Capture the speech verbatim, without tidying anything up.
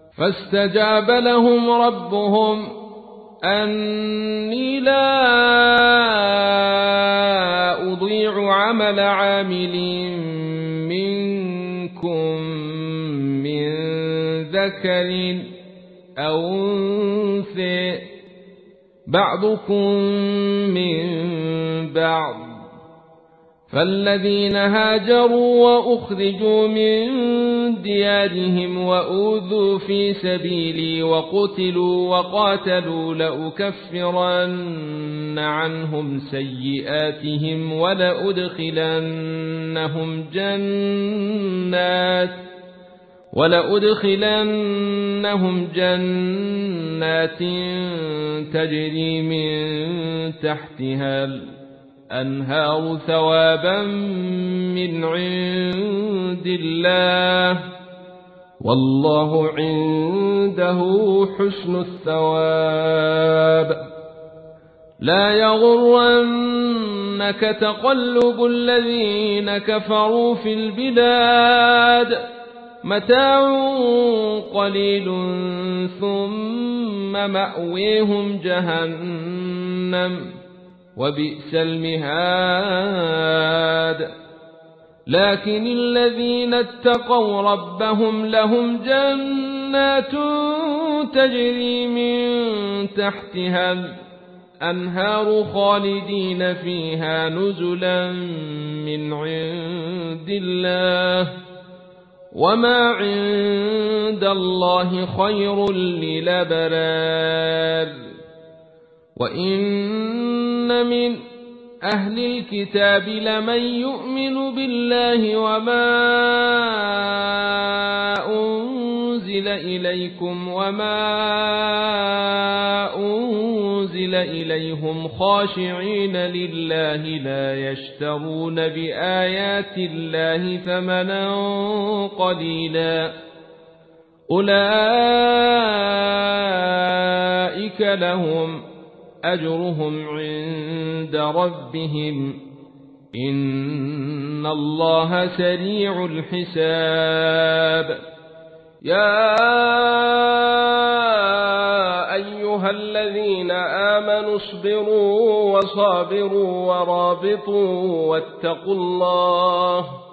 فاستجاب لهم ربهم أني لا أضيع عمل عامل منكم من ذكر أو أنثى بعضكم من بعض، فالذين هاجروا وأخرجوا من ديارهم وأوذوا في سبيلي وقتلوا وقاتلوا لأكفرن عنهم سيئاتهم ولأدخلنهم جنات ولأدخلنهم جنات تجري من تحتها الأنهار ثوابا من عند الله والله عنده حسن الثواب. لا يغرنك تقلب الذين كفروا في البلاد، متاع قليل ثم مأويهم جهنم وبئس المهاد. لكن الذين اتقوا ربهم لهم جنات تجري من تحتها الأنهار خالدين فيها نزلا من عند الله وما عند الله خير للأبرار. وإن من أهل الكتاب لمن يؤمن بالله وما أنزل إليكم وما أنزل إليهم خاشعين لله لا يشترون بآيات الله ثمنا قليلا، أولئك لهم أجرهم عند ربهم إن الله سريع الحساب. يا أيها الذين آمنوا اصبروا وصابروا ورابطوا واتقوا الله